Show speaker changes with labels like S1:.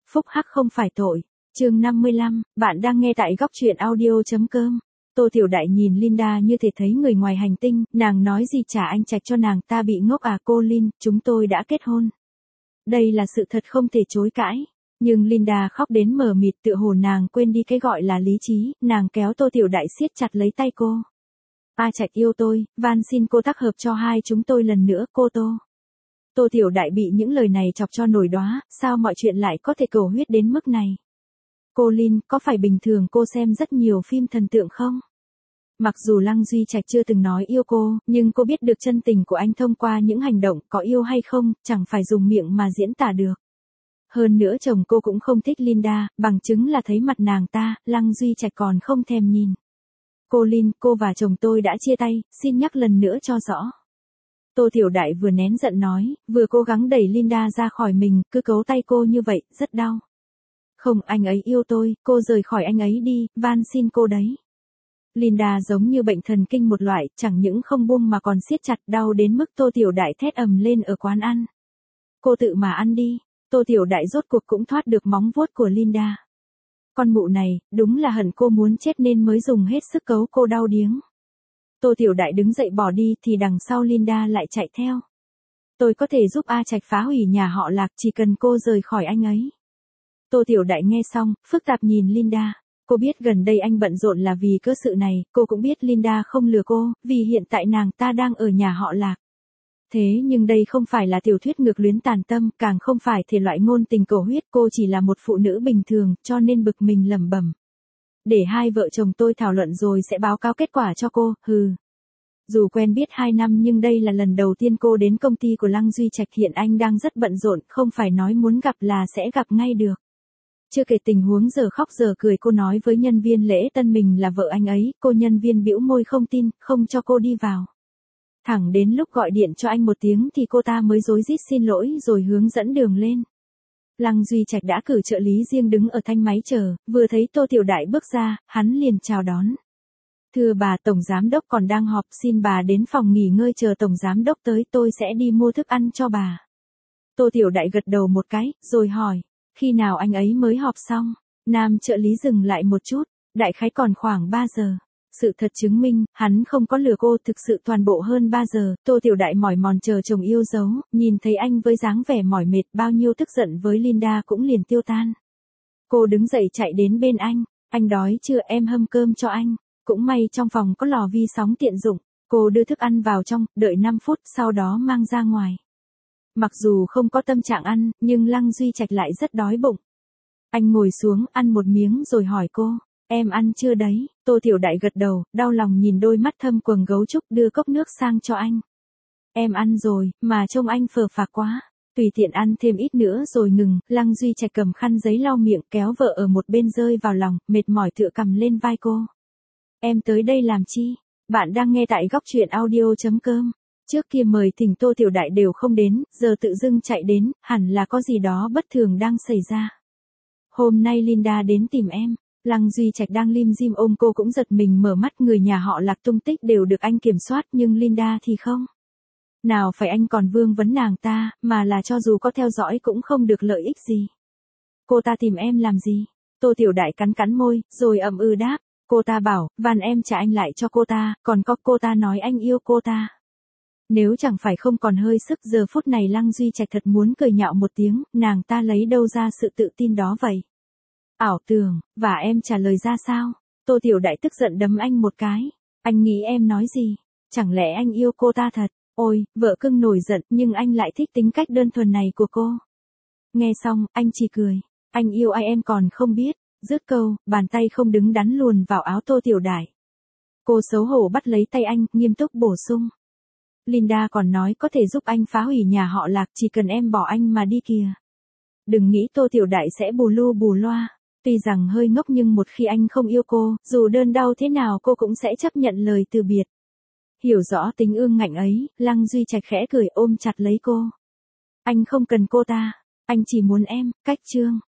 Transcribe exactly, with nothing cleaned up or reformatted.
S1: phúc hắc không phải tội. Chương năm mươi lăm, bạn đang nghe tại góc truyện audio.com. Tô Tiểu Đại nhìn Linda như thể thấy người ngoài hành tinh, nàng nói gì trả anh Trạch cho nàng, ta bị ngốc à cô Lin, chúng tôi đã kết hôn. Đây là sự thật không thể chối cãi. Nhưng Linda khóc đến mờ mịt, tựa hồ nàng quên đi cái gọi là lý trí, nàng kéo Tô Tiểu Đại siết chặt lấy tay cô. A Trạch yêu tôi, van xin cô tác hợp cho hai chúng tôi lần nữa, cô Tô. Tô Tiểu Đại bị những lời này chọc cho nổi đoá, sao mọi chuyện lại có thể cầu huyết đến mức này? Cô Lin, có phải bình thường cô xem rất nhiều phim thần tượng không? Mặc dù Lăng Duy Trạch chưa từng nói yêu cô, nhưng cô biết được chân tình của anh thông qua những hành động, có yêu hay không, chẳng phải dùng miệng mà diễn tả được. Hơn nữa chồng cô cũng không thích Linda, bằng chứng là thấy mặt nàng ta, Lăng Duy Trạch còn không thèm nhìn. Cô Lin, cô và chồng tôi đã chia tay, xin nhắc lần nữa cho rõ. Tô Tiểu Đại vừa nén giận nói, vừa cố gắng đẩy Linda ra khỏi mình, cứ cấu tay cô như vậy, rất đau. Không, anh ấy yêu tôi, cô rời khỏi anh ấy đi, van xin cô đấy. Linda giống như bệnh thần kinh một loại, chẳng những không buông mà còn siết chặt, đau đến mức Tô Tiểu Đại thét ầm lên ở quán ăn. Cô tự mà ăn đi. Tô Tiểu Đại rốt cuộc cũng thoát được móng vuốt của Linda. Con mụ này, đúng là hận cô muốn chết nên mới dùng hết sức cấu cô đau điếng. Tô Tiểu Đại đứng dậy bỏ đi thì đằng sau Linda lại chạy theo. Tôi có thể giúp A Trạch phá hủy nhà họ Lạc, chỉ cần cô rời khỏi anh ấy. Tô Tiểu Đại nghe xong, phức tạp nhìn Linda. Cô biết gần đây anh bận rộn là vì cơ sự này, cô cũng biết Linda không lừa cô, vì hiện tại nàng ta đang ở nhà họ Lạc. Thế nhưng đây không phải là tiểu thuyết ngược luyến tàn tâm, càng không phải thể loại ngôn tình cầu huyết, cô chỉ là một phụ nữ bình thường, cho nên bực mình lẩm bẩm. Để hai vợ chồng tôi thảo luận rồi sẽ báo cáo kết quả cho cô, hừ. Dù quen biết hai năm nhưng đây là lần đầu tiên cô đến công ty của Lăng Duy Trạch, hiện anh đang rất bận rộn, không phải nói muốn gặp là sẽ gặp ngay được. Chưa kể tình huống giờ khóc giờ cười, cô nói với nhân viên lễ tân mình là vợ anh ấy, cô nhân viên bĩu môi không tin, không cho cô đi vào. Thẳng đến lúc gọi điện cho anh một tiếng thì cô ta mới rối rít xin lỗi rồi hướng dẫn đường lên. Lăng Duy Trạch đã cử trợ lý riêng đứng ở thanh máy chờ, vừa thấy Tô Tiểu Đại bước ra, hắn liền chào đón. Thưa bà, tổng giám đốc còn đang họp, xin bà đến phòng nghỉ ngơi chờ tổng giám đốc tới, tôi sẽ đi mua thức ăn cho bà. Tô Tiểu Đại gật đầu một cái, rồi hỏi, khi nào anh ấy mới họp xong? Nam trợ lý dừng lại một chút, đại khái còn khoảng ba giờ. Sự thật chứng minh, hắn không có lừa cô, thực sự toàn bộ hơn ba giờ, Tô Tiểu Đại mỏi mòn chờ chồng yêu dấu, nhìn thấy anh với dáng vẻ mỏi mệt, bao nhiêu tức giận với Linda cũng liền tiêu tan. Cô đứng dậy chạy đến bên anh, anh đói chưa, em hâm cơm cho anh, cũng may trong phòng có lò vi sóng tiện dụng, cô đưa thức ăn vào trong, đợi năm phút, sau đó mang ra ngoài. Mặc dù không có tâm trạng ăn, nhưng Lăng Duy Trạch lại rất đói bụng. Anh ngồi xuống, ăn một miếng rồi hỏi cô. Em ăn chưa đấy? Tô Tiểu Đại gật đầu, đau lòng nhìn đôi mắt thâm quầng gấu trúc, đưa cốc nước sang cho anh. Em ăn rồi, mà trông anh phờ phạc quá. Tùy tiện ăn thêm ít nữa rồi ngừng, Lăng Duy Trạch cầm khăn giấy lau miệng, kéo vợ ở một bên rơi vào lòng, mệt mỏi tựa cầm lên vai cô. Em tới đây làm chi? Bạn đang nghe tại góc truyện audio.com. Trước kia mời thỉnh Tô Tiểu Đại đều không đến, giờ tự dưng chạy đến, hẳn là có gì đó bất thường đang xảy ra. Hôm nay Linda đến tìm em. Lăng Duy Trạch đang lim dim ôm cô cũng giật mình mở mắt, người nhà họ Lạc tung tích đều được anh kiểm soát nhưng Linda thì không. Nào phải anh còn vương vấn nàng ta, mà là cho dù có theo dõi cũng không được lợi ích gì. Cô ta tìm em làm gì? Tô Tiểu Đại cắn cắn môi, rồi ậm ừ đáp. Cô ta bảo, van em trả anh lại cho cô ta, còn có cô ta nói anh yêu cô ta. Nếu chẳng phải không còn hơi sức, giờ phút này Lăng Duy Trạch thật muốn cười nhạo một tiếng, nàng ta lấy đâu ra sự tự tin đó vậy? Ảo tưởng, và em trả lời ra sao? Tô Tiểu Đại tức giận đấm anh một cái. Anh nghĩ em nói gì? Chẳng lẽ anh yêu cô ta thật? Ôi, vợ cưng nổi giận, nhưng anh lại thích tính cách đơn thuần này của cô. Nghe xong, anh chỉ cười. Anh yêu ai em còn không biết. Dứt câu, bàn tay không đứng đắn luồn vào áo Tô Tiểu Đại. Cô xấu hổ bắt lấy tay anh, nghiêm túc bổ sung. Linda còn nói có thể giúp anh phá hủy nhà họ Lạc, chỉ cần em bỏ anh mà đi kìa. Đừng nghĩ Tô Tiểu Đại sẽ bù lu bù loa. Tuy rằng hơi ngốc nhưng một khi anh không yêu cô, dù đơn đau thế nào cô cũng sẽ chấp nhận lời từ biệt. Hiểu rõ tính ương ngạnh ấy, Lăng Duy Trạch khẽ cười ôm chặt lấy cô. Anh không cần cô ta, anh chỉ muốn em, cách chương.